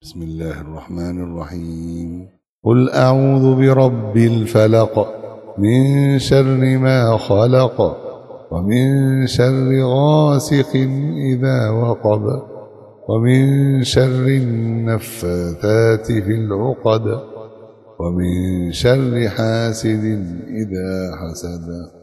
بسم الله الرحمن الرحيم. قل أعوذ برب الفلق من شر ما خلق ومن شر غاسق إذا وقب ومن شر النفاثات في العقد ومن شر حاسد إذا حسد.